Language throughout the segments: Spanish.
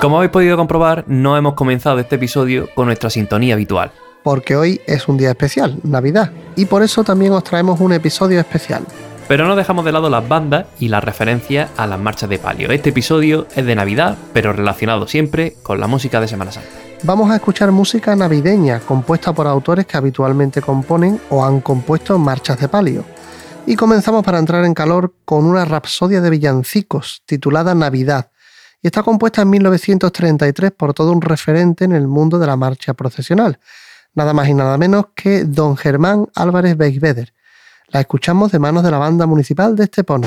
Como habéis podido comprobar, no hemos comenzado este episodio con nuestra sintonía habitual. Porque hoy es un día especial, Navidad, y por eso también os traemos un episodio especial. Pero no dejamos de lado las bandas y las referencias a las marchas de palio. Este episodio es de Navidad, pero relacionado siempre con la música de Semana Santa. Vamos a escuchar música navideña, compuesta por autores que habitualmente componen o han compuesto marchas de palio. Y comenzamos para entrar en calor con una rapsodia de villancicos, titulada Navidad, y está compuesta en 1933 por todo un referente en el mundo de la marcha procesional, nada más y nada menos que don Germán Álvarez Beigbeder. La escuchamos de manos de la Banda Municipal de Estepona.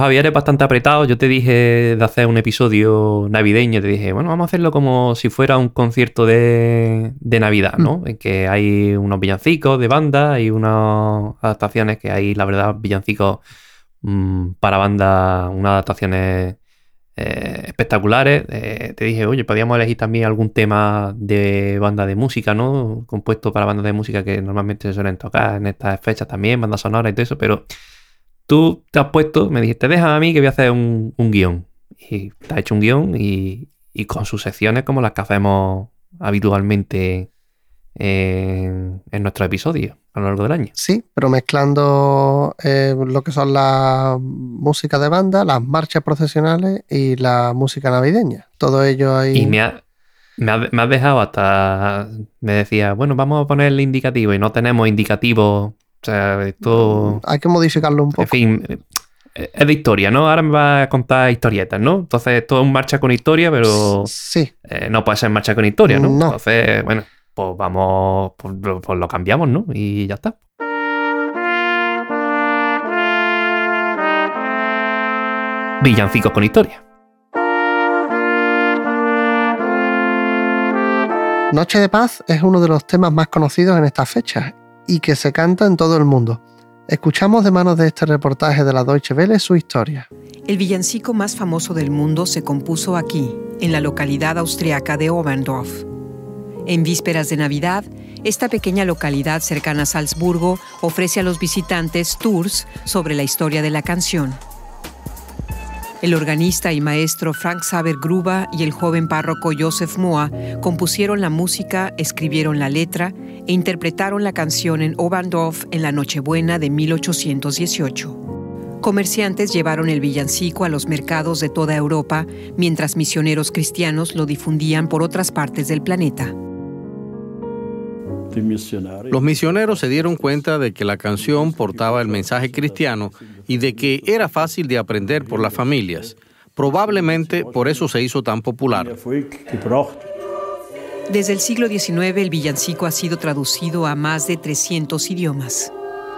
Javier, eres bastante apretado. Yo te dije de hacer un episodio navideño. Te dije, bueno, vamos a hacerlo como si fuera un concierto de Navidad, ¿no? En que hay unos villancicos de banda, hay unas adaptaciones que hay, la verdad, villancicos para banda, unas adaptaciones espectaculares. Te dije, oye, podríamos elegir también algún tema de banda de música, ¿no? Compuesto para bandas de música que normalmente se suelen tocar en estas fechas también, bandas sonoras y todo eso, pero tú te has puesto, me dijiste, déjame a mí que voy a hacer un guión. Y te has hecho un guión y con sus secciones como las que hacemos habitualmente en nuestros episodios a lo largo del año. Sí, pero mezclando lo que son la música de banda, las marchas procesionales y la música navideña. Todo ello ahí. Y me has dejado hasta... Me decía, bueno, vamos a poner el indicativo y no tenemos indicativo. O sea, esto... Hay que modificarlo un poco. En fin, es de historia, ¿no? Ahora me va a contar historietas, ¿no? Entonces, todo es marcha con historia, pero... Sí. No puede ser marcha con historia, ¿no? No. Entonces, bueno, pues vamos... Pues lo cambiamos, ¿no? Y ya está. Villancicos con historia. Noche de Paz es uno de los temas más conocidos en estas fechas y que se canta en todo el mundo. Escuchamos de manos de este reportaje de la Deutsche Welle su historia. El villancico más famoso del mundo se compuso aquí, en la localidad austriaca de Oberndorf. En vísperas de Navidad, esta pequeña localidad cercana a Salzburgo ofrece a los visitantes tours sobre la historia de la canción. El organista y maestro Frank Saber-Gruber y el joven párroco Josef Mohr compusieron la música, escribieron la letra e interpretaron la canción en Oberndorf en la Nochebuena de 1818. Comerciantes llevaron el villancico a los mercados de toda Europa, mientras misioneros cristianos lo difundían por otras partes del planeta. Los misioneros se dieron cuenta de que la canción portaba el mensaje cristiano y de que era fácil de aprender por las familias. Probablemente por eso se hizo tan popular. Desde el siglo XIX, el villancico ha sido traducido a más de 300 idiomas.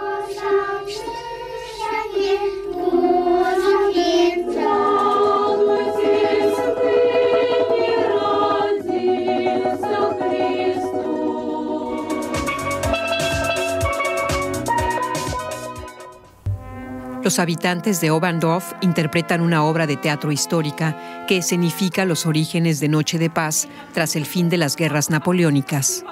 Los habitantes de Oberndorf interpretan una obra de teatro histórica que escenifica los orígenes de Noche de Paz tras el fin de las guerras napoleónicas.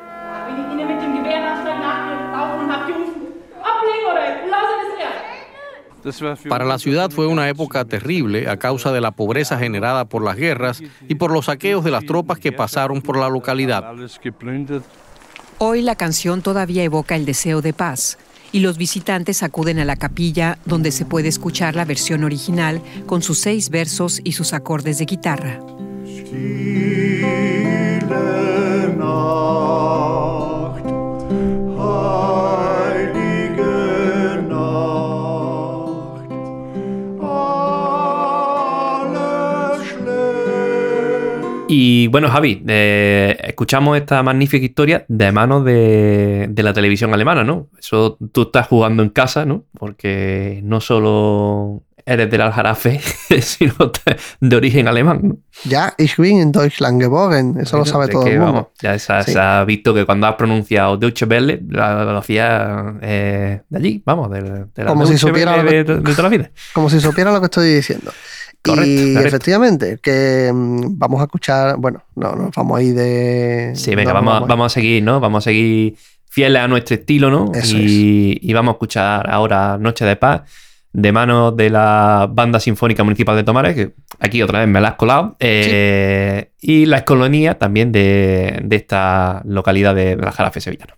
Para la ciudad fue una época terrible a causa de la pobreza generada por las guerras y por los saqueos de las tropas que pasaron por la localidad. Hoy la canción todavía evoca el deseo de paz, y los visitantes acuden a la capilla donde se puede escuchar la versión original con sus 6 versos y sus acordes de guitarra. Y bueno, Javi, escuchamos esta magnífica historia de manos de la televisión alemana, ¿no? Eso tú estás jugando en casa, ¿no? Porque no solo eres del Aljarafe, sino de origen alemán, ¿no? Ya, ich bin in Deutschland geboren, eso lo sabe todo el mundo. Vamos, ya se ha visto que cuando has pronunciado Deutsche Welle, lo hacía de allí, vamos, de la como Deutsche si supiera Welle de toda la vida. Como si supiera lo que estoy diciendo. Correcto. Efectivamente, que vamos a escuchar, bueno, no nos vamos a ir de... Sí, venga, vamos a seguir, ¿no? Vamos a seguir fieles a nuestro estilo, ¿no? Y vamos a escuchar ahora Noche de Paz de manos de la Banda Sinfónica Municipal de Tomares, que aquí otra vez me la has colado, sí. Y la Escolonía también de esta localidad de la Aljarafe sevillano.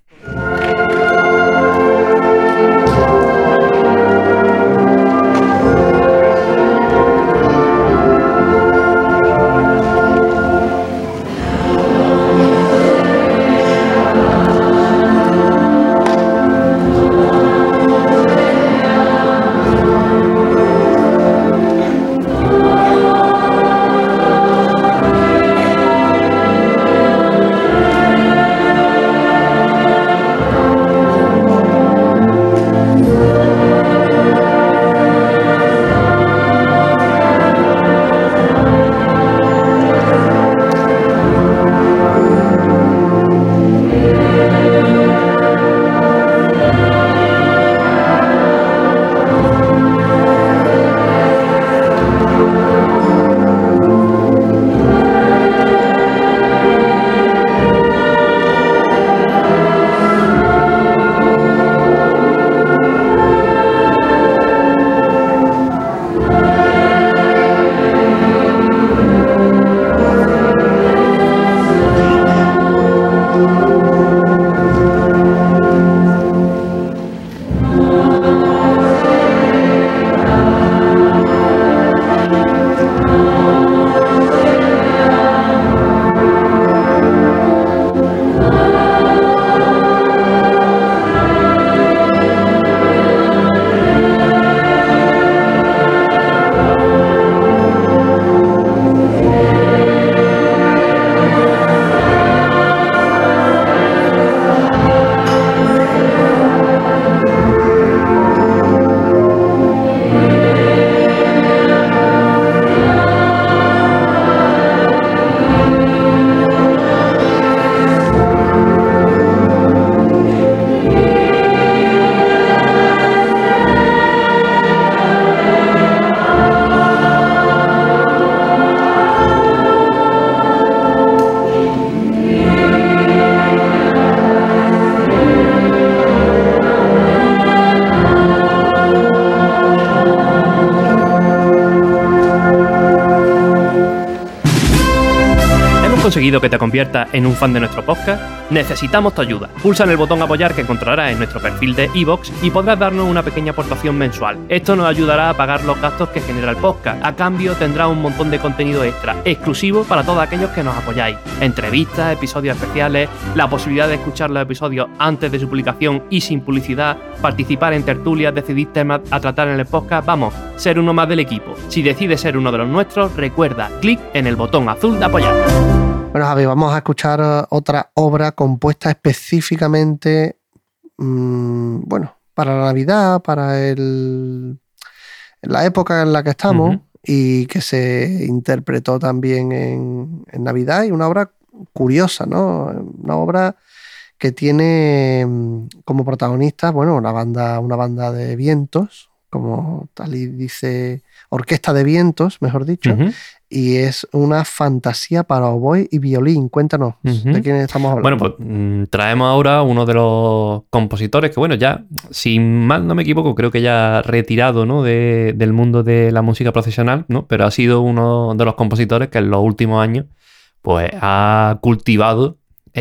conseguido que te conviertas en un fan de nuestro podcast? Necesitamos tu ayuda. Pulsa en el botón apoyar que encontrarás en nuestro perfil de iVoox y podrás darnos una pequeña aportación mensual. Esto nos ayudará a pagar los gastos que genera el podcast. A cambio tendrás un montón de contenido extra, exclusivo para todos aquellos que nos apoyáis. Entrevistas, episodios especiales, la posibilidad de escuchar los episodios antes de su publicación y sin publicidad, participar en tertulias, decidir temas a tratar en el podcast, vamos, ser uno más del equipo. Si decides ser uno de los nuestros, recuerda, clic en el botón azul de apoyar. Bueno, Javi, vamos a escuchar otra obra compuesta específicamente, para la Navidad, para la época en la que estamos, y que se interpretó también en Navidad, y una obra curiosa, ¿no? Una obra que tiene como protagonistas, una banda de vientos, como tal y dice, orquesta de vientos, mejor dicho, y es una fantasía para oboe y violín. Cuéntanos, ¿de quién estamos hablando? Bueno, pues traemos ahora uno de los compositores que, ya, si mal no me equivoco, creo que ya retirado, ¿no? del mundo de la música profesional, ¿no? Pero ha sido uno de los compositores que en los últimos años pues ha cultivado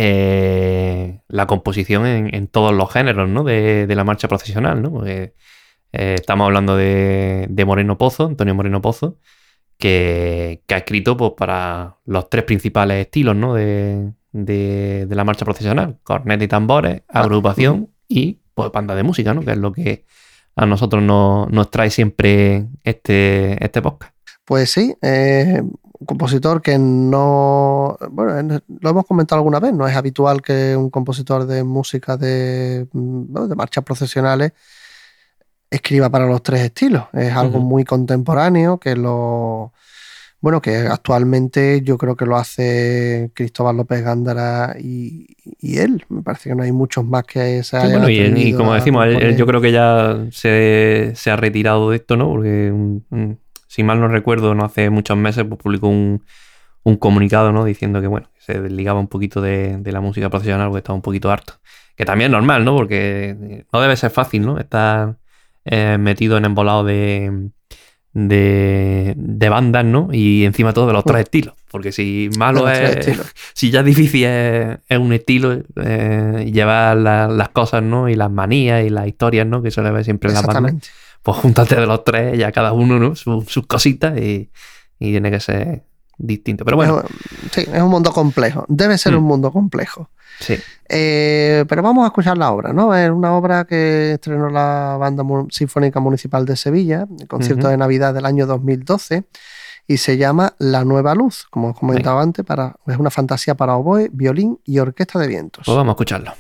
la composición en todos los géneros, ¿no? de la marcha profesional, ¿no? Porque, estamos hablando de Moreno Pozo, Antonio Moreno Pozo, que ha escrito pues, para los tres principales estilos, ¿no? de la marcha profesional: corneta y tambores, agrupación y pues banda de música, ¿no? Que es lo que a nosotros nos trae siempre este podcast. Pues sí, un compositor que no... lo hemos comentado alguna vez, no es habitual que un compositor de música de marchas profesionales escriba para los tres estilos. Es algo muy contemporáneo que que actualmente yo creo que lo hace Cristóbal López Gándara y él. Me parece que no hay muchos más que se hayan y como decimos, él yo creo que ya se ha retirado de esto, ¿no? Porque si mal no recuerdo, no hace muchos meses pues, publicó un comunicado, ¿no? Diciendo que se desligaba un poquito de la música profesional porque estaba un poquito harto. Que también es normal, ¿no? Porque no debe ser fácil, ¿no? Estar metido en embolado de bandas, ¿no? Y encima todo de los tres estilos. Porque si malo si ya es difícil es un estilo, llevar las cosas, ¿no? Y las manías y las historias, ¿no? Que suele ver siempre en las bandas. Pues júntate de los tres, ya cada uno, ¿no? Sus cositas y tiene que ser distinto. Pero bueno. Sí, es un mundo complejo. Debe ser un mundo complejo. Sí. Pero vamos a escuchar la obra, ¿no? Es una obra que estrenó la Banda Sinfónica Municipal de Sevilla, el concierto de Navidad del año 2012, y se llama La Nueva Luz, como os comentaba antes, es una fantasía para oboe, violín y orquesta de vientos. Pues vamos a escucharlo.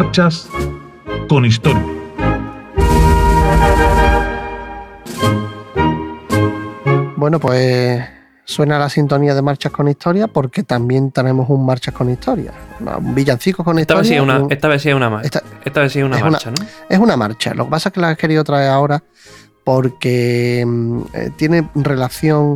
marchas con historia. Bueno, pues suena la sintonía de Marchas con Historia porque también tenemos un Marchas con Historia. Un villancico con historia. Esta vez sí es una marcha. ¿No? Es una marcha. Lo que pasa es que la he querido traer ahora porque tiene relación...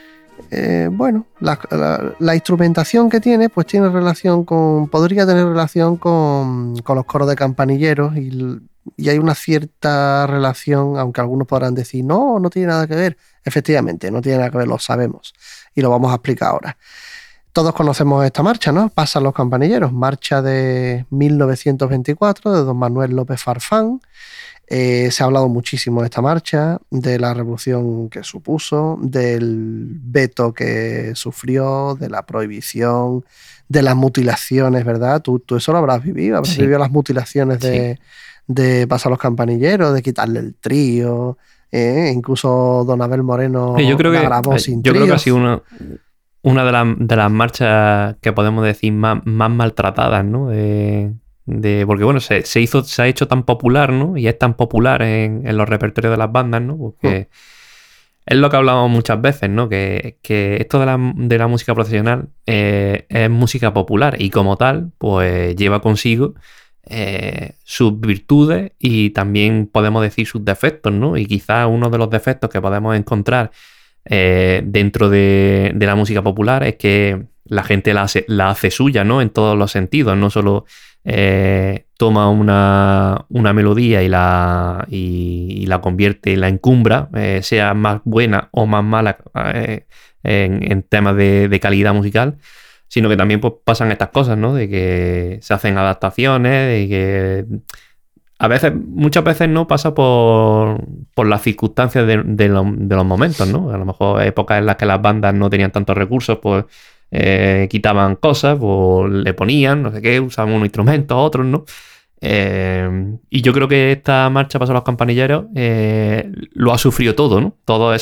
la instrumentación que tiene, pues tiene relación con... Podría tener relación con los coros de campanilleros y hay una cierta relación, aunque algunos podrán decir, no tiene nada que ver. Efectivamente, no tiene nada que ver, lo sabemos. Y lo vamos a explicar ahora. Todos conocemos esta marcha, ¿no? Pasan los campanilleros. Marcha de 1924 de don Manuel López Farfán. Se ha hablado muchísimo de esta marcha, de la revolución que supuso, del veto que sufrió, de la prohibición, de las mutilaciones, ¿verdad? Tú eso lo habrás vivido. Habrás vivido las mutilaciones de Pasan los campanilleros, de quitarle el trío... incluso don Abel Moreno la grabó sin trío. Yo creo que ha sido una de las marchas que podemos decir más maltratadas, ¿no? Porque bueno, se ha hecho tan popular, ¿no? Y es tan popular en los repertorios de las bandas, ¿no? Porque es lo que hablamos muchas veces, ¿no? Que esto de la música profesional es música popular y como tal, pues lleva consigo sus virtudes y también podemos decir sus defectos, ¿no? Y quizás uno de los defectos que podemos encontrar dentro de la música popular es que la gente la hace suya, ¿no? En todos los sentidos, no solo toma una melodía y la convierte y la encumbra, sea más buena o más mala en temas de calidad musical, sino que también pues, pasan estas cosas, ¿no? De que se hacen adaptaciones, de que muchas veces no pasa por las circunstancias de los momentos, ¿no? A lo mejor épocas en las que las bandas no tenían tantos recursos, pues quitaban cosas, pues le ponían, no sé qué, usaban unos instrumentos, otros, ¿no? Y yo creo que esta marcha Pasan los campanilleros lo ha sufrido todo, ¿no? Todos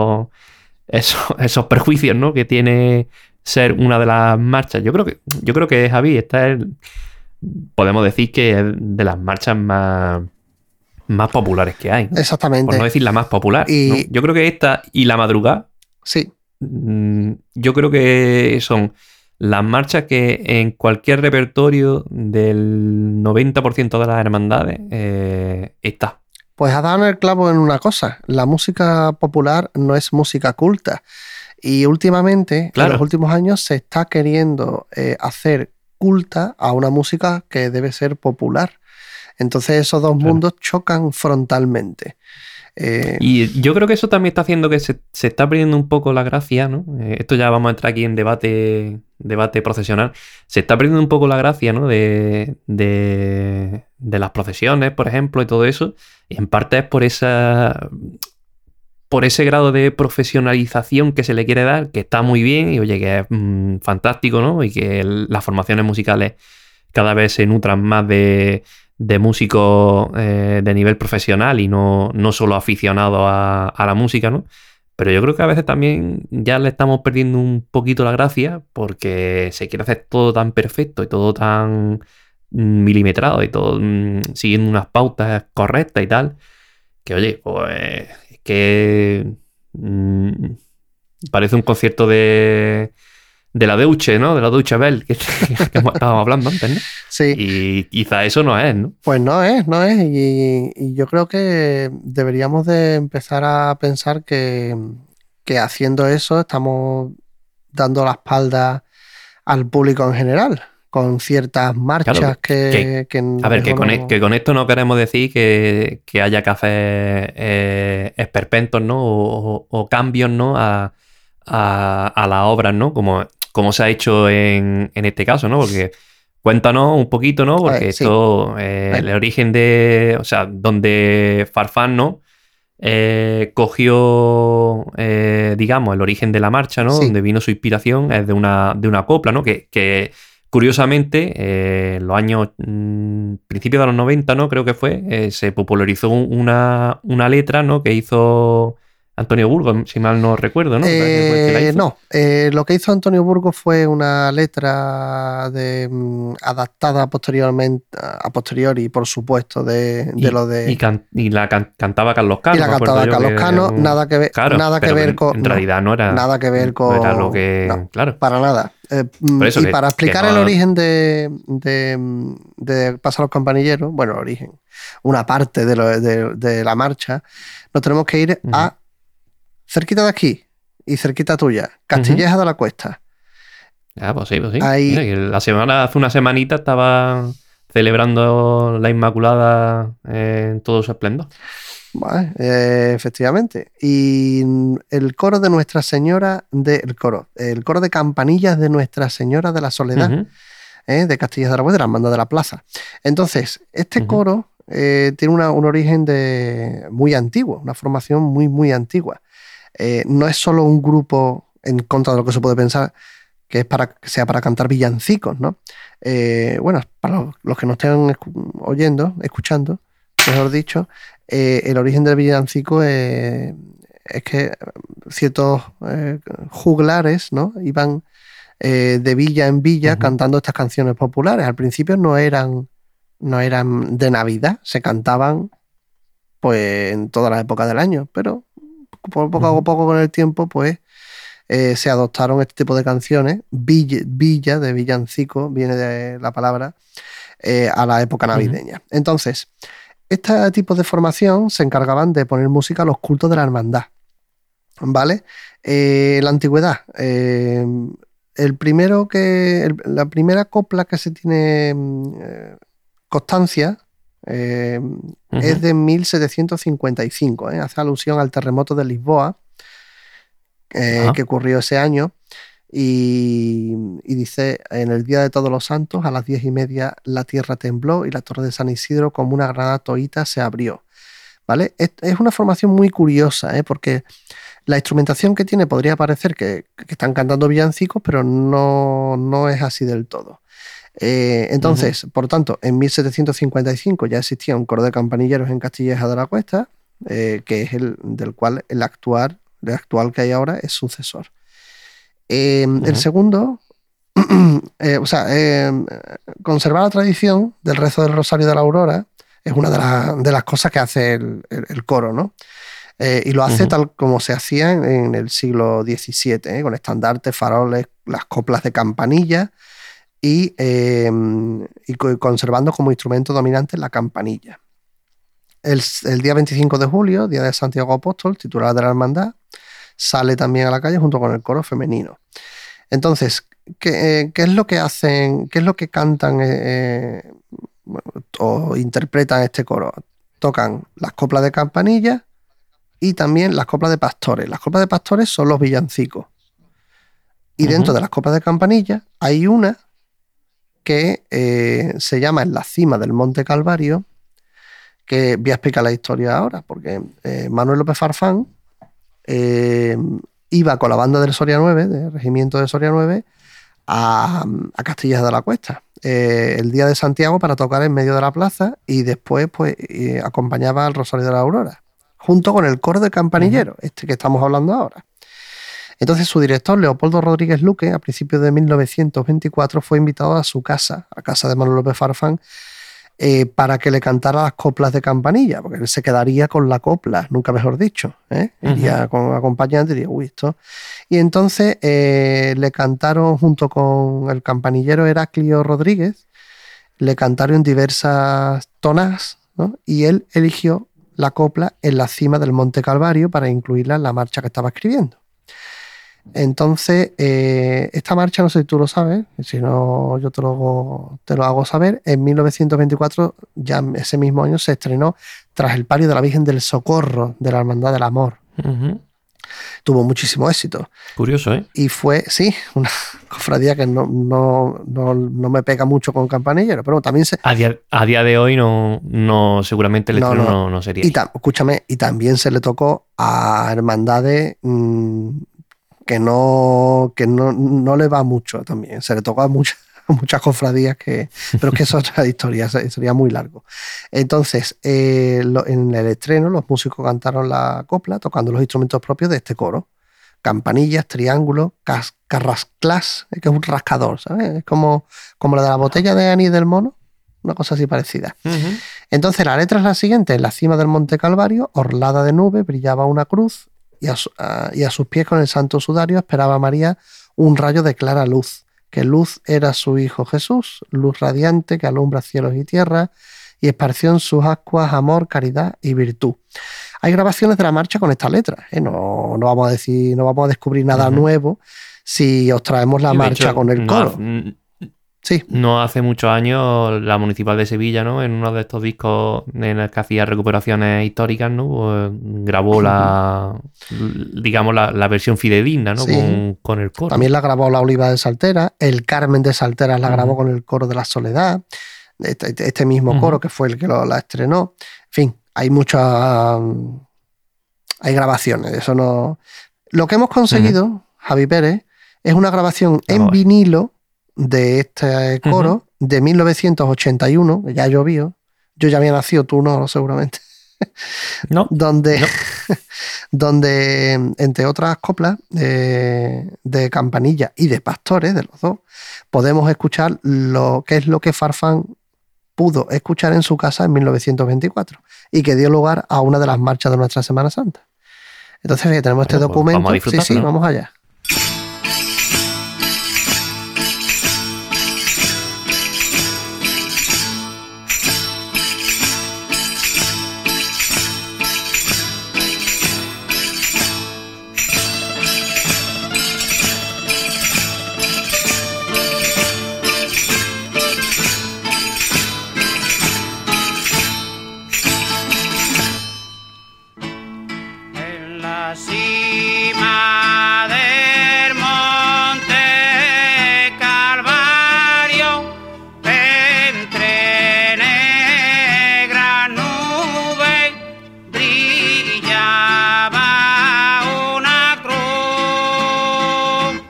esos prejuicios, ¿no? Que tiene ser una de las marchas. Yo creo que Javi, podemos decir que es de las marchas más populares que hay, ¿no? Exactamente. Por no decir la más popular, ¿no? Yo creo que esta y La Madrugada, sí, yo creo que son las marchas que en cualquier repertorio del 90% de las hermandades está. Pues has dado el clavo en una cosa. La música popular no es música culta. Y últimamente, en los últimos años, se está queriendo hacer culta a una música que debe ser popular. Entonces esos dos mundos chocan frontalmente. Y yo creo que eso también está haciendo que se está perdiendo un poco la gracia, ¿no? Esto ya vamos a entrar aquí en debate procesional. Se está perdiendo un poco la gracia, ¿no? De las procesiones, por ejemplo, y todo eso. Y en parte es por ese grado de profesionalización que se le quiere dar, que está muy bien y oye, que es fantástico, ¿no? Y que las formaciones musicales cada vez se nutran más de músicos de nivel profesional y no solo aficionados a la música, ¿no? Pero yo creo que a veces también ya le estamos perdiendo un poquito la gracia porque se quiere hacer todo tan perfecto y todo tan milimetrado y todo siguiendo unas pautas correctas y tal, que oye, pues que parece un concierto de la Deutsche, ¿no? De la Deutsche Welle, que estábamos hablando antes, ¿no? Sí. Y quizá eso no es, ¿no? Pues no es. Y yo creo que deberíamos de empezar a pensar que haciendo eso estamos dando la espalda al público en general, con ciertas marchas que a ver, que con esto no queremos decir que haya que hacer esperpentos, ¿no? O cambios, ¿no? A las obras, ¿no? Como se ha hecho en este caso, ¿no? Porque cuéntanos un poquito, ¿no? Porque esto, el origen o sea, donde Farfán, ¿no? Cogió, digamos, el origen de la marcha, ¿no? Sí. Donde vino su inspiración es de una copla, ¿no? Que curiosamente, en los años principios de los 90, ¿no? Creo que fue, se popularizó una letra, ¿no? Que hizo Antonio Burgos, si mal no recuerdo, ¿no? Me parece que fue el que la hizo. No, lo que hizo Antonio Burgos fue una letra adaptada posteriormente, a posteriori, por supuesto, de lo de... Y la cantaba Carlos Cano. Y la me acuerdo cantaba yo, Carlos Cano, nada que ver, Claro, nada que pero ver con... en realidad no era... Nada que ver con... No era lo que... no, claro. para nada. Por eso Y que- para explicar que no- el origen de Pasa los campanilleros, bueno, el origen, una parte de la marcha, nos tenemos que ir Ujú. a cerquita de aquí y cerquita tuya, Castilleja de la Cuesta. Ah, pues sí, pues sí. Ahí- Mira, que hace una semanita estaba celebrando la Inmaculada en todo su esplendor. Vale, efectivamente. Y el coro de Nuestra Señora el coro de campanillas de Nuestra Señora de la Soledad, Ujú. de Castilla de la Cuesta, de la Hermandad de la Plaza. Entonces, este Ujú. coro tiene un origen muy antiguo, una formación muy, muy antigua. No es solo un grupo, en contra de lo que se puede pensar, que sea para cantar villancicos, ¿no? Bueno, para los que nos estén escuchando, mejor dicho, el origen del villancico es que ciertos juglares, ¿no? Iban de villa en villa Ujú. cantando estas canciones populares. Al principio no eran de Navidad, se cantaban pues en toda la época del año, pero poco a Ujú. poco con el tiempo pues se adoptaron este tipo de canciones. Villa de villancico viene de la palabra, a la época navideña. Entonces, este tipo de formación se encargaban de poner música a los cultos de la hermandad, ¿vale? En la antigüedad, la primera copla que se tiene constancia es de 1755, hace alusión al terremoto de Lisboa Ajá. que ocurrió ese año. Y dice: en el día de Todos los Santos, a las 10:30, la tierra tembló y la torre de San Isidro, como una granada toíta, se abrió. ¿Vale? Es una formación muy curiosa, porque la instrumentación que tiene podría parecer que están cantando villancicos, pero no es así del todo. Entonces, por tanto, en 1755 ya existía un coro de campanilleros en Castilleja de la Cuesta, que es del cual el actual que hay ahora es sucesor. El segundo, conservar la tradición del rezo del Rosario de la Aurora es una de las cosas que hace el coro, ¿no? Y lo hace tal como se hacía en el siglo XVII, con estandartes, faroles, las coplas de campanilla y conservando como instrumento dominante la campanilla. El día 25 de julio, día de Santiago Apóstol, titular de la hermandad, sale también a la calle junto con el coro femenino. Entonces, ¿qué es lo que hacen? ¿Qué es lo que cantan o interpretan este coro? Tocan las coplas de campanilla y también las coplas de pastores. Las coplas de pastores son los villancicos. Y dentro de las coplas de campanilla hay una que se llama En la cima del Monte Calvario, que voy a explicar la historia ahora, porque Manuel López Farfán iba con la banda del Soria 9, del regimiento de Soria 9, a Castilleja de la Cuesta el día de Santiago para tocar en medio de la plaza, y después pues acompañaba al Rosario de la Aurora junto con el coro de campanilleros, este que estamos hablando ahora. Entonces su director, Leopoldo Rodríguez Luque, a principios de 1924 fue invitado a su casa, a casa de Manuel López Farfán, para que le cantara las coplas de campanilla, porque él se quedaría con la copla, nunca mejor dicho, iría con acompañante y diría, uy, esto. Y entonces le cantaron junto con el campanillero Heraclio Rodríguez, le cantaron diversas tonas, ¿no? Y él eligió la copla En la cima del Monte Calvario para incluirla en la marcha que estaba escribiendo. Entonces, esta marcha, no sé si tú lo sabes, si no yo te lo hago saber, en 1924, ya ese mismo año, se estrenó tras el palio de la Virgen del Socorro de la Hermandad del Amor. Tuvo muchísimo éxito. Curioso, ¿eh? Y fue, sí, una cofradía que no me pega mucho con campanillero, pero también se... A día de hoy no seguramente el estreno no sería. Escúchame, y también se le tocó a hermandades que no le va mucho también. Se le tocó a muchas cofradías pero es que eso es otra historia, sería muy largo. Entonces, en el estreno los músicos cantaron la copla tocando los instrumentos propios de este coro. Campanillas, triángulos, carrasclás, que es un rascador, ¿sabes? Es como la de la botella de anís del mono, una cosa así parecida. Ujú. Entonces la letra es la siguiente: en la cima del Monte Calvario, orlada de nube, brillaba una cruz y a sus pies con el santo sudario esperaba María un rayo de clara luz, que luz era su Hijo Jesús, luz radiante que alumbra cielos y tierra y esparció en sus ascuas amor, caridad y virtud. Hay grabaciones de la marcha con esta letra, ¿eh? No vamos a descubrir nada nuevo si os traemos la Y de marcha hecho, con el coro. Sí. No hace muchos años la Municipal de Sevilla, ¿no? En uno de estos discos en el que hacía recuperaciones históricas, ¿no? Pues grabó digamos, la versión fidedigna, ¿no? Sí. Con el coro. También la grabó la Oliva de Saltera, el Carmen de Saltera la grabó con el coro de la Soledad, este mismo coro que fue el que la estrenó. En fin, hay muchas... hay grabaciones, eso no... Lo que hemos conseguido, Javi Pérez, es una grabación en vinilo de este coro de 1981, que ya llovió. Yo ya había nacido, tú no, seguramente. No. donde, entre otras coplas de Campanilla y de Pastores, de los dos, podemos escuchar qué es lo que Farfán pudo escuchar en su casa en 1924 y que dio lugar a una de las marchas de nuestra Semana Santa. Entonces, fíjate, tenemos este documento. Vamos a disfrutar, sí, ¿no? Vamos allá. Cima del Monte Calvario, entre negras nubes, brillaba una cruz.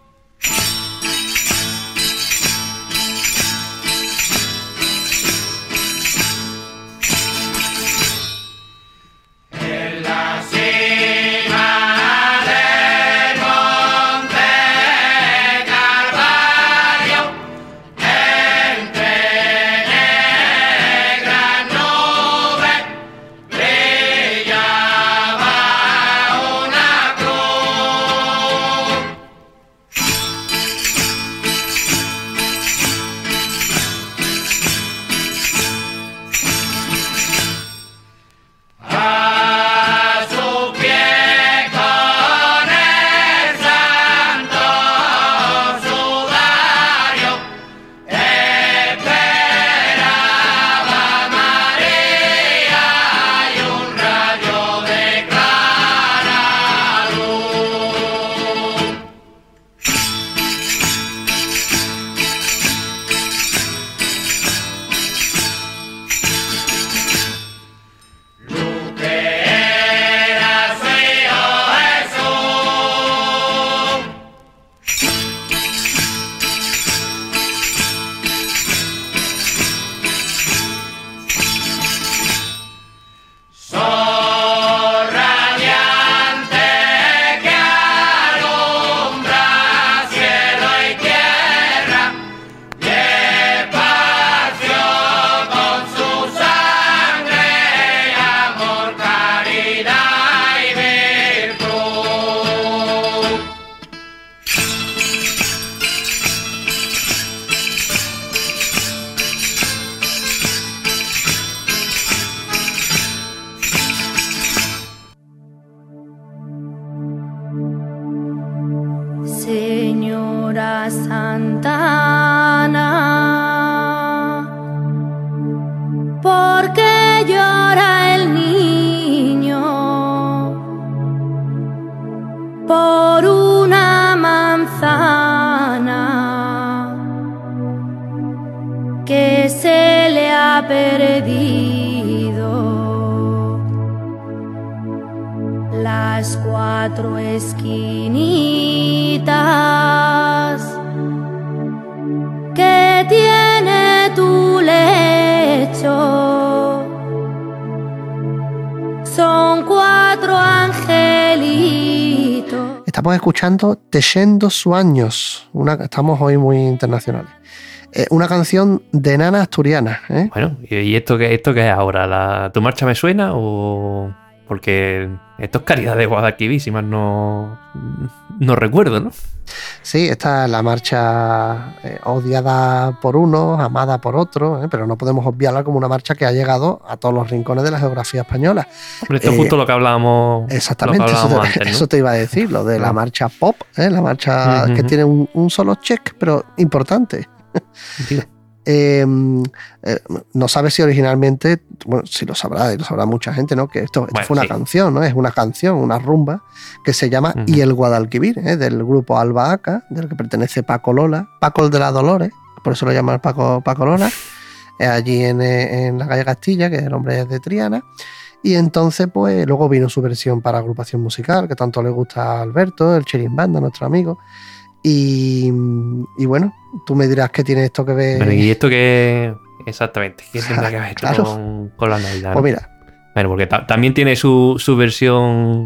En la cima del Monte Calvario, entre negras nubes, brillaba una cruz. A su pie con el santo sudario esperaba María y un rayo de clara luz. Luz que era su Hijo Jesús. Sol radiante que alumbra cielo y tierra, y esparció con su sangre amor, caridad y virtud. Señora Santana, ¿por qué llora el niño? Por una manzana que se le ha perdido. Las cuatro esquinitas que que tiene tu lecho son 4 angelitos. Estamos escuchando Teixendo Sueños. Estamos hoy muy internacionales. Una canción de nana asturiana, ¿eh? Bueno, ¿y esto qué es ahora? ¿Tu marcha me suena o...? Porque esto es Caridad de Guadalquivir, si más no recuerdo, ¿no? Sí, esta es la marcha odiada por unos, amada por otros, pero no podemos obviarla como una marcha que ha llegado a todos los rincones de la geografía española. Esto es justo lo que hablábamos. Exactamente, antes, ¿no? Eso te iba a decir, lo de la marcha pop, la marcha que tiene un solo check, pero importante. No sabes si originalmente, bueno, si lo sabrá, y lo sabrá mucha gente, ¿no? Que esto fue una canción, ¿no? Es una canción, una rumba que se llama Y el Guadalquivir, del grupo Albahaca, del que pertenece Paco Lola, Paco el de la Dolores, por eso lo llaman Paco Lola, allí en la calle Castilla, que el hombre es de Triana. Y entonces, pues, luego vino su versión para agrupación musical, que tanto le gusta a Alberto, el Chirimbanda, nuestro amigo. Y bueno, tú me dirás qué tiene esto que ver. Pero ¿y esto qué? Exactamente, ¿qué tendrá que ver esto claro. con la Navidad, ¿no? Pues mira. Bueno, porque también tiene su versión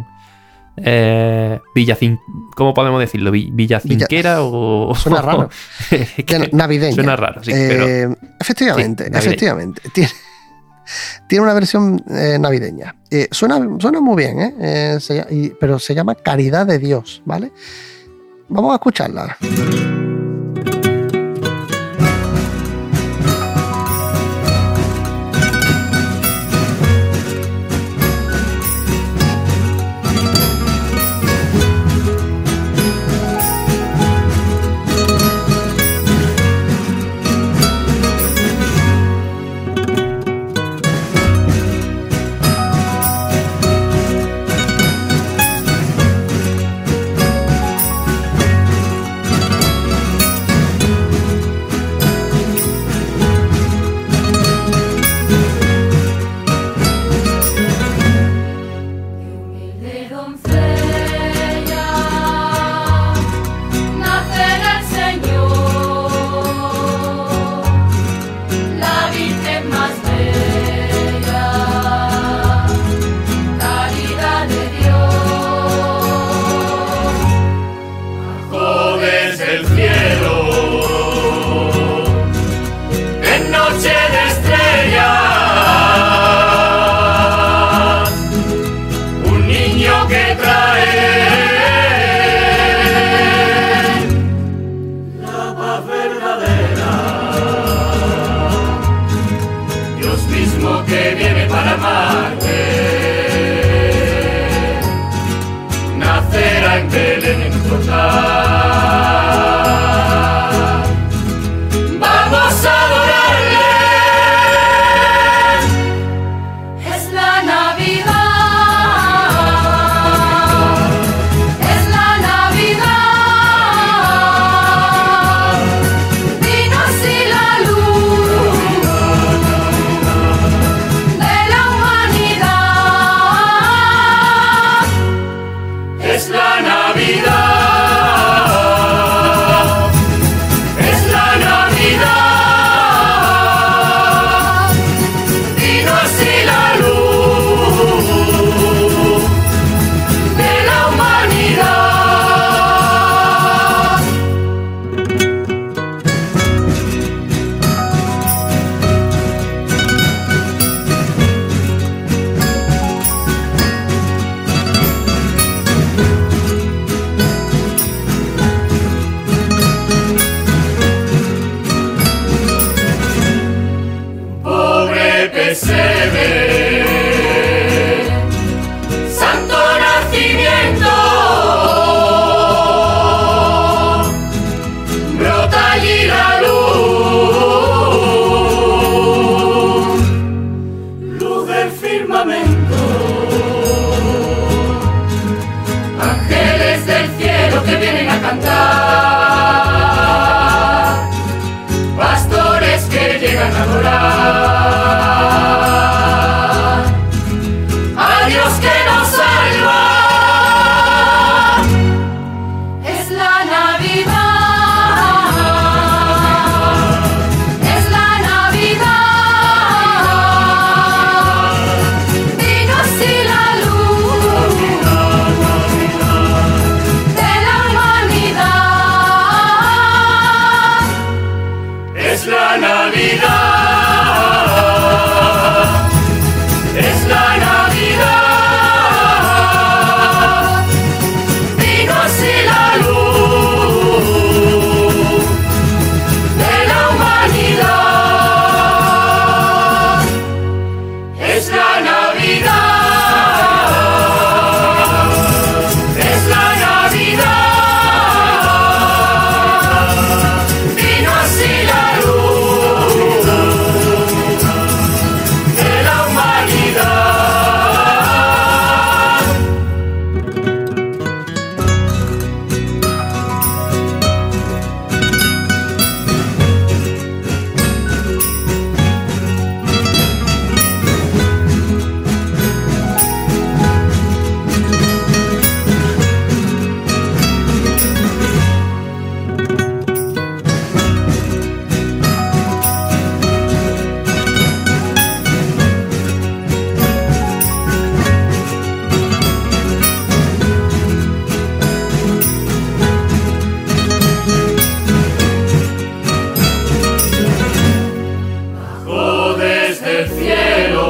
¿cómo podemos decirlo? ¿Villacinquera o...? Suena raro. Navideña. Suena raro, sí. Pero... Efectivamente. Tiene una versión navideña. Suena muy bien, pero se llama Caridad de Dios, ¿vale? Vamos a escucharla. Es la Navidad, es la Navidad, vino así la luz de la humanidad. Es la Navidad, es la Navidad, vino así la luz de la humanidad. Bajó desde el cielo.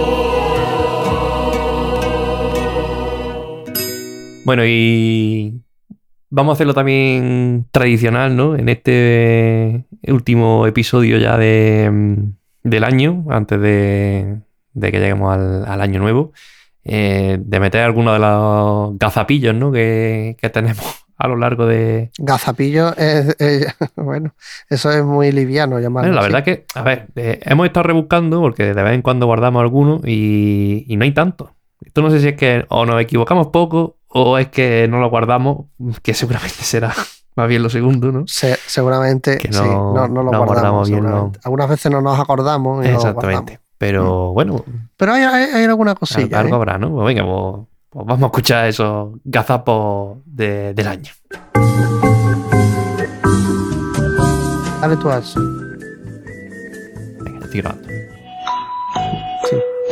Bueno, y vamos a hacerlo también tradicional, ¿no? En este último episodio ya del año, antes de que lleguemos al año nuevo, de meter algunos de los gazapillos, ¿no? que tenemos a lo largo de... Gazapillo bueno, eso es muy liviano llamarlo. Bueno, la así. verdad que, a ver, hemos estado rebuscando porque de vez en cuando guardamos algunos y no hay tanto. Esto no sé si es que o nos equivocamos poco o es que no lo guardamos, que seguramente será más bien lo segundo, ¿no? Seguramente Que sí, no no lo guardamos guardamos. bien, seguramente. Algunas veces no nos acordamos y no lo Exactamente. guardamos. Pero bueno, Pero hay alguna cosilla. algo ¿eh? habrá, ¿no? Pues venga, pues vamos a escuchar esos gazapos del año. Dale tú a eso. Venga, estoy grabando. Sí.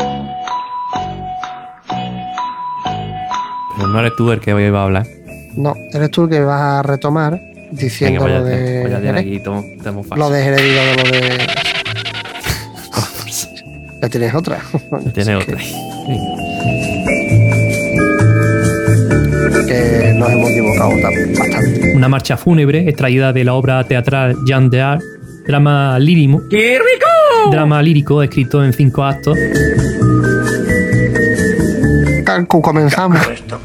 Pero no eres tú el que hoy va a hablar. No, eres tú el que vas a retomar diciendo Venga, lo voy a de tener Jerez. aquí tomo falso. Lo de Jerez, digo, de lo de... Ya tienes otra. Tiene Es otra. que nos hemos equivocado bastante. Una marcha fúnebre extraída de la obra teatral Jean d'Arc, drama lírico. ¡Qué rico! Drama lírico escrito en 5 actos. Comenzamos.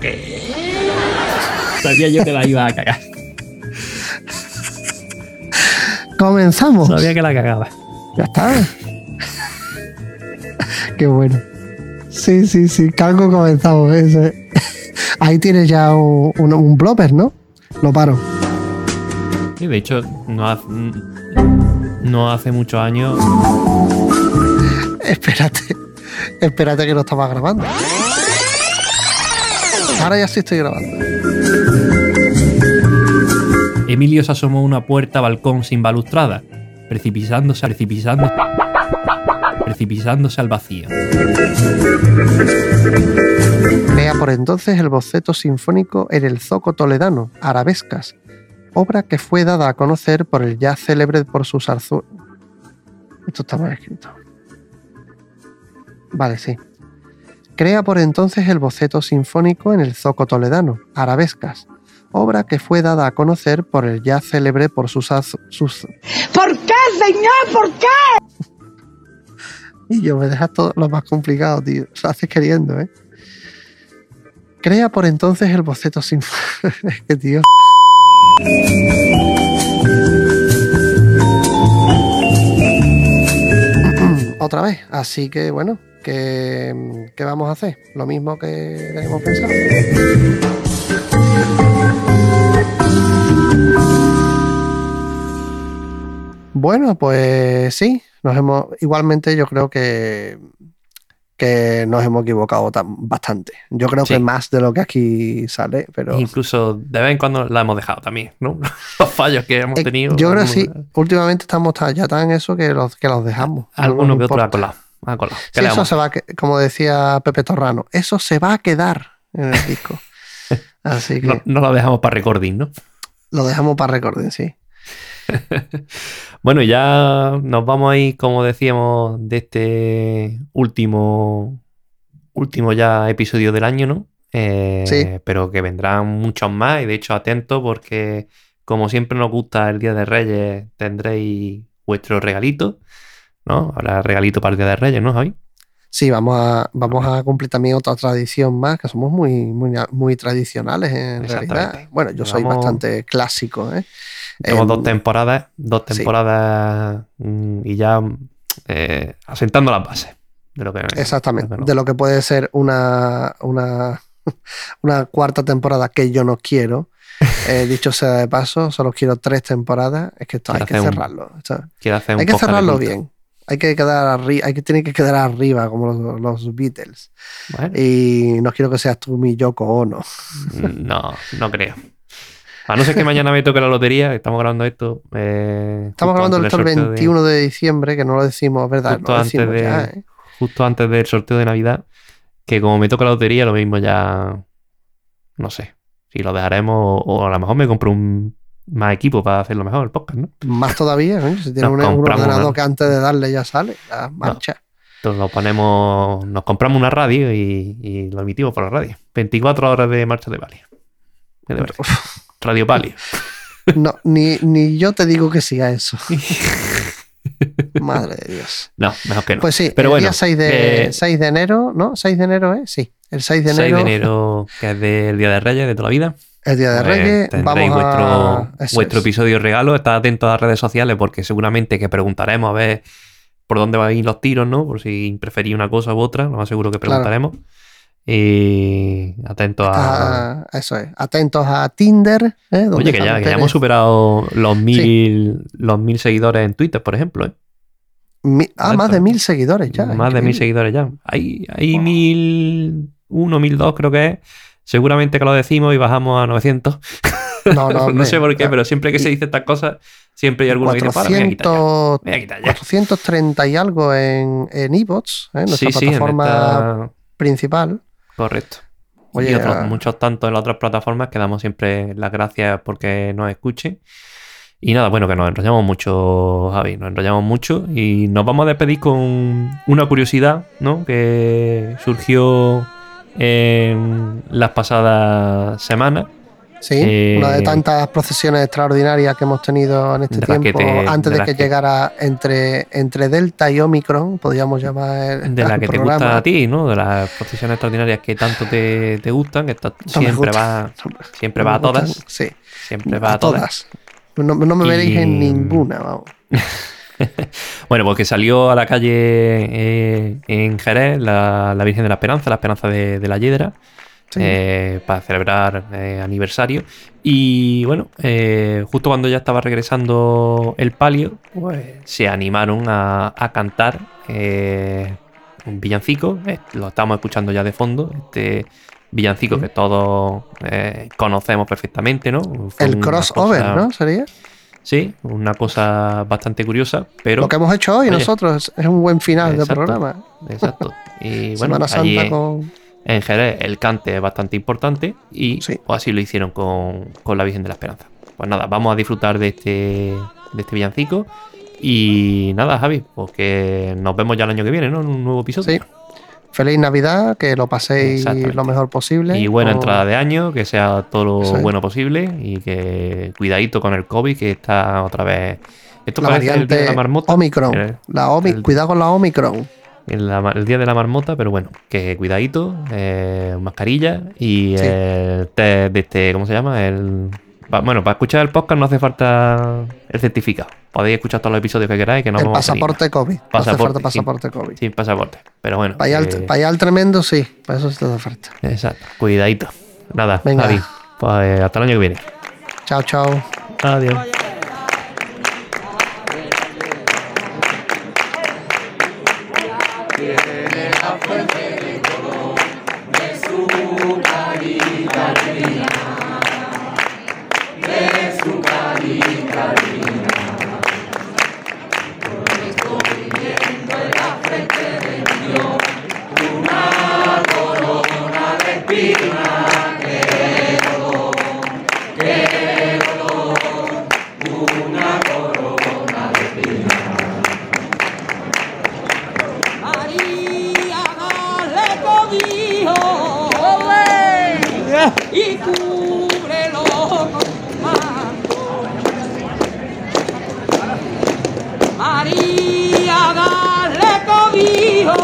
Sabía yo que la iba a cagar. Comenzamos. Sabía que la cagaba. Ya está. Qué bueno. Sí, Calco comenzamos. Ahí tienes ya un blooper, ¿no? Lo paro. Sí, de hecho, no hace muchos años. Espérate que no estaba grabando. Ahora ya sí estoy grabando. Emilio se asomó a una puerta balcón sin balustrada, precipitándose al vacío. Vea por entonces el boceto sinfónico en el Zoco toledano, Arabescas, obra que fue dada a conocer por el ya célebre por sus zarzuelas. Esto está mal escrito. Vale, sí. Crea por entonces el boceto sinfónico en el Zoco toledano, Arabescas, obra que fue dada a conocer por el ya célebre por sus... ¿Por qué, señor? ¿Por qué? Y yo me dejas todo lo más complicado, tío. Lo haces queriendo, ¿eh? Crea por entonces el boceto sinfónico... Es que, tío... Otra vez. Así que, bueno, ¿qué vamos a hacer? Lo mismo que tenemos pensado. Bueno, pues sí. Igualmente yo creo que nos hemos equivocado bastante. Yo creo Sí. que más de lo que aquí sale, pero... Incluso de vez en cuando la hemos dejado también, ¿no? Los fallos que hemos tenido. Yo creo que sí. Últimamente estamos ya tan en eso que los dejamos. Alguno No que otro importa. ha colado. Ha colado. ¿Qué Sí, le eso vamos a se va, como decía Pepe Torrano, eso se va a quedar en el disco. Así que No lo dejamos para recording, ¿no? lo dejamos para recording, sí. Bueno, ya nos vamos a ir, como decíamos, de este último ya episodio del año, ¿no? Sí. Pero que vendrán muchos más y de hecho atentos porque como siempre nos gusta el Día de Reyes tendréis vuestro regalito, ¿no? Habrá regalito para el Día de Reyes, ¿no, Javi? Sí, vamos a cumplir también otra tradición más, que somos muy tradicionales en realidad. Bueno, yo soy bastante clásico, ¿eh? Tenemos dos temporadas y ya asentando las bases de lo que... Exactamente, de lo que puede ser una cuarta temporada que yo no quiero. Dicho sea de paso, solo quiero 3 temporadas. Es que esto hay que cerrarlo. Hay que cerrarlo bien. Hay que quedar arriba, tiene que quedar arriba como los Beatles. Bueno. Y no quiero que seas tú mi Yoko Ono. No creo. A no ser que mañana me toque la lotería, estamos grabando esto. Estamos grabando esto el 21 de diciembre, que no lo decimos, ¿verdad? Justo antes del sorteo de Navidad, que como me toca la lotería, lo mismo ya... No sé, si lo dejaremos o a lo mejor me compro más equipo para hacerlo mejor, el podcast, ¿no? Más todavía, ¿no? Si tienes un ordenador que antes de darle ya sale, ya marcha. Entonces nos compramos una radio y lo emitimos por la radio. 24 horas de marcha de Palio. Radio Palio. No, ni yo te digo que siga eso. Madre de Dios. No, mejor que no. Pues sí, pero el bueno, día 6 de enero, ¿no? 6 de enero, ¿eh? Sí, el 6 de enero. 6 de enero, que es del Día de Reyes de toda la vida. El Día de Reyes, tendréis vuestro episodio regalo. Estad atentos a las redes sociales porque seguramente que preguntaremos a ver por dónde van a ir los tiros, ¿no? Por si preferís una cosa u otra, lo más seguro que preguntaremos. Claro. Y atentos a... Eso es, atentos a Tinder. Oye, que ya hemos superado los 1000 seguidores en Twitter, por ejemplo. Más de 1000 seguidores ya. Más de 1000 seguidores ya. Hay 1001, 1002 creo que es. Seguramente que lo decimos y bajamos a 900. No sé por qué, pero siempre que se dice estas cosas, siempre hay alguno que dice, me voy a quitar ya. 430 y algo en iVoox, nuestra plataforma principal. Correcto. Oye, y muchos tantos en las otras plataformas que damos siempre las gracias porque nos escuchen. Y nada, bueno, que nos enrollamos mucho, Javi, y nos vamos a despedir con una curiosidad, ¿no? Que surgió en las pasadas semanas. Sí, una de tantas procesiones extraordinarias que hemos tenido en este tiempo, antes de que llegara entre Delta y Omicron, podríamos llamar de la que te gusta a ti, ¿no? De las procesiones extraordinarias que tanto te gustan, que siempre va a todas. Sí, siempre va a todas. No me veréis en ninguna, vamos. Bueno, pues que salió a la calle en Jerez la Virgen de la Esperanza de la Hiedra. Sí. Para celebrar aniversario. Y bueno, justo cuando ya estaba regresando el palio, pues se animaron a cantar un villancico. Lo estamos escuchando ya de fondo. Este villancico que todos conocemos perfectamente, ¿no? Fue el crossover, ¿no? ¿Sería? Sí, una cosa bastante curiosa, pero... Lo que hemos hecho hoy nosotros es un buen final del programa. Exacto. Y bueno, Semana Santa con... En Jerez el cante es bastante importante y pues así lo hicieron con la Virgen de la Esperanza. Pues nada, vamos a disfrutar de este villancico y nada, Javi, pues que nos vemos ya el año que viene, ¿no? En un nuevo episodio. Sí. Feliz Navidad, que lo paséis lo mejor posible. Y buena entrada de año, que sea todo lo bueno posible y que cuidadito con el COVID, que está otra vez... Esto la variante de la marmota. Omicron. Cuidado con la Omicron. El día de la marmota, pero bueno, que cuidadito, mascarilla y el test de este, ¿cómo se llama? Bueno, para escuchar el podcast no hace falta el certificado. Podéis escuchar todos los episodios que queráis, que no vamos a pasaporte COVID. No hace falta pasaporte COVID. Sin pasaporte, pero bueno. Para allá el tremendo, sí, para eso sí te hace falta. Exacto, cuidadito. Nada, venga. Javi, pues hasta el año que viene. Chao, chao. Adiós. Una y cúbrelo con tu manto. María, dale cobijo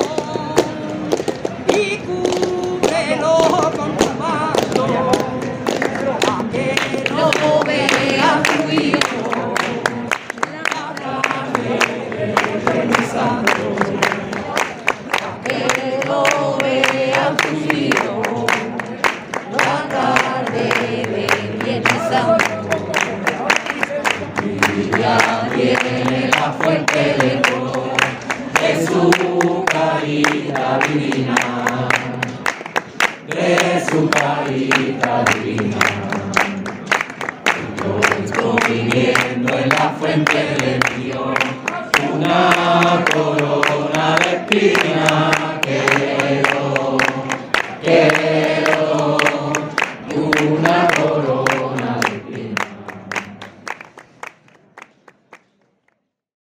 y cúbrelo con tu manto, para que no vea tu hijo la tarde de mi santo, para que no vea tu hijo la tarde de mi santo. Y ya viene la fuente de todo, de su carita divina, de su carita divina. Yo estoy viendo en la fuente de Dios una corona de espinas.